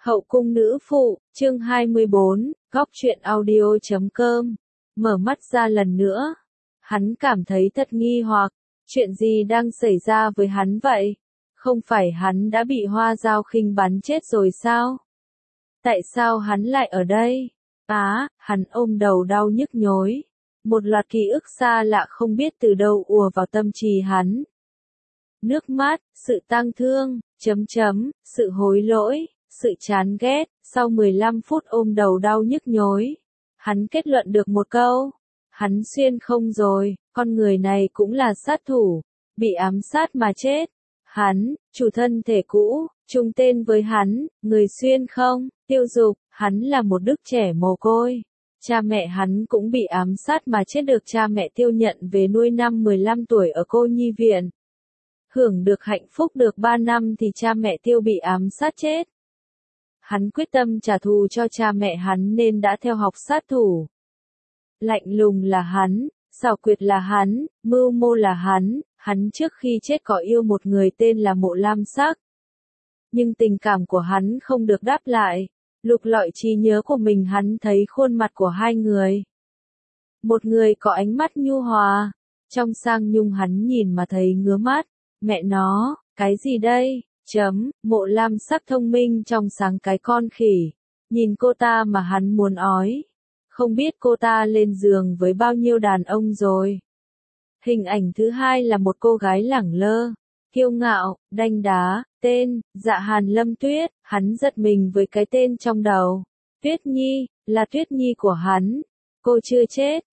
Hậu cung nữ phụ, chương 24, góc truyện audio.com. Mở mắt ra lần nữa. Hắn cảm thấy thật nghi hoặc, chuyện gì đang xảy ra với hắn vậy? Không phải hắn đã bị Hoa Dao Khinh bắn chết rồi sao? Tại sao hắn lại ở đây? Hắn ôm đầu đau nhức nhối. Một loạt ký ức xa lạ không biết từ đâu ùa vào tâm trí hắn. Nước mắt, sự tang thương, sự hối lỗi, sự chán ghét. Sau 15 phút ôm đầu đau nhức nhối, hắn kết luận được một câu. Hắn xuyên không rồi, con người này cũng là sát thủ, bị ám sát mà chết. Hắn, chủ thân thể cũ, chung tên với hắn, người xuyên không, Tiêu Dục, hắn là một đứa trẻ mồ côi. Cha mẹ hắn cũng bị ám sát mà chết, được cha mẹ Tiêu nhận về nuôi năm 15 tuổi ở cô nhi viện. Hưởng được hạnh phúc được 3 năm thì cha mẹ Tiêu bị ám sát chết. Hắn quyết tâm trả thù cho cha mẹ hắn nên đã theo học sát thủ. Lạnh lùng là hắn, xảo quyệt là hắn, mưu mô là hắn trước khi chết có yêu một người tên là Mộ Lam Sắc. Nhưng tình cảm của hắn không được đáp lại. Lục lọi trí nhớ của mình, hắn thấy khuôn mặt của hai người. Một người có ánh mắt nhu hòa, trong sang nhung, hắn nhìn mà thấy ngứa mắt. Mẹ nó, cái gì đây? Mộ Lam Sắc thông minh trong sáng cái con khỉ. Nhìn cô ta mà hắn muốn ói. Không biết cô ta lên giường với bao nhiêu đàn ông rồi. Hình ảnh thứ hai là một cô gái lẳng lơ, kiêu ngạo, đanh đá, tên, Dạ Hàn Lâm Tuyết. Hắn giật mình với cái tên trong đầu. Tuyết Nhi, là Tuyết Nhi của hắn. Cô chưa chết,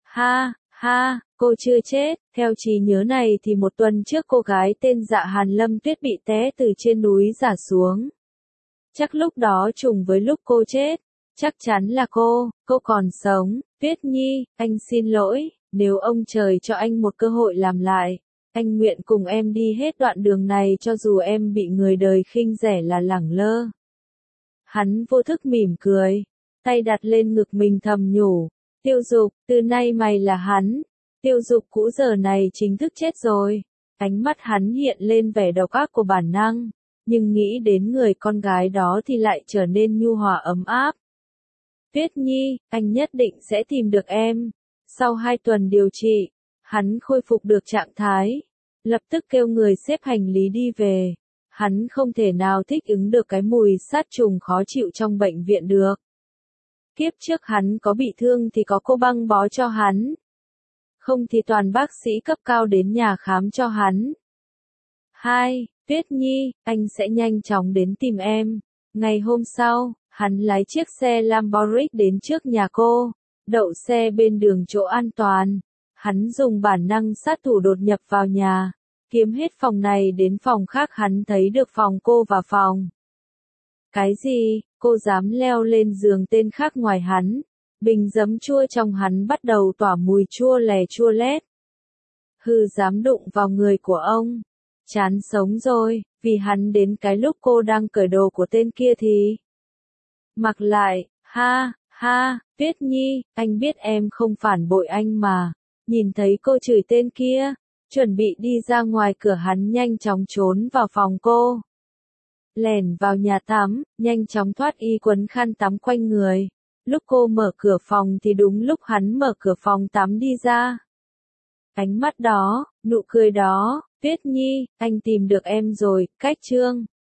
cô chưa chết. Theo trí nhớ này thì một tuần trước cô gái tên Dạ Hàn Lâm Tuyết bị té từ trên núi rả xuống. Chắc lúc đó trùng với lúc cô chết. Chắc chắn là cô còn sống. Tuyết Nhi, anh xin lỗi, nếu ông trời cho anh một cơ hội làm lại, anh nguyện cùng em đi hết đoạn đường này cho dù em bị người đời khinh rẻ là lẳng lơ. Hắn vô thức mỉm cười, tay đặt lên ngực mình thầm nhủ, Tiêu Dục, từ nay mày là hắn. Tiêu Dục cũ giờ này chính thức chết rồi. Ánh mắt hắn hiện lên vẻ độc ác của bản năng, nhưng nghĩ đến người con gái đó thì lại trở nên nhu hòa ấm áp. Tuyết Nhi, anh nhất định sẽ tìm được em. Sau 2 tuần điều trị, hắn khôi phục được trạng thái. Lập tức kêu người xếp hành lý đi về. Hắn không thể nào thích ứng được cái mùi sát trùng khó chịu trong bệnh viện được. Kiếp trước hắn có bị thương thì có cô băng bó cho hắn. Không thì toàn bác sĩ cấp cao đến nhà khám cho hắn. Tuyết Nhi, anh sẽ nhanh chóng đến tìm em. Ngày hôm sau, hắn lái chiếc xe Lamborghini đến trước nhà cô, đậu xe bên đường chỗ an toàn. Hắn dùng bản năng sát thủ đột nhập vào nhà, kiếm hết phòng này đến phòng khác. Hắn thấy được phòng cô và phòng. Cái gì? Cô dám leo lên giường tên khác ngoài hắn? Bình giấm chua trong hắn bắt đầu tỏa mùi chua lè chua lét. Dám đụng vào người của ông. Chán sống rồi, vì hắn đến cái lúc cô đang cởi đồ của tên kia thì mặc lại. Tuyết Nhi, anh biết em không phản bội anh mà. Nhìn thấy cô chửi tên kia, chuẩn bị đi ra ngoài cửa, hắn nhanh chóng trốn vào phòng cô. Lẻn vào nhà tắm, nhanh chóng thoát y quấn khăn tắm quanh người. Lúc cô mở cửa phòng thì đúng lúc hắn mở cửa phòng tắm đi ra. Ánh mắt đó, nụ cười đó, Tuyết Nhi, anh tìm được em rồi. Cách chương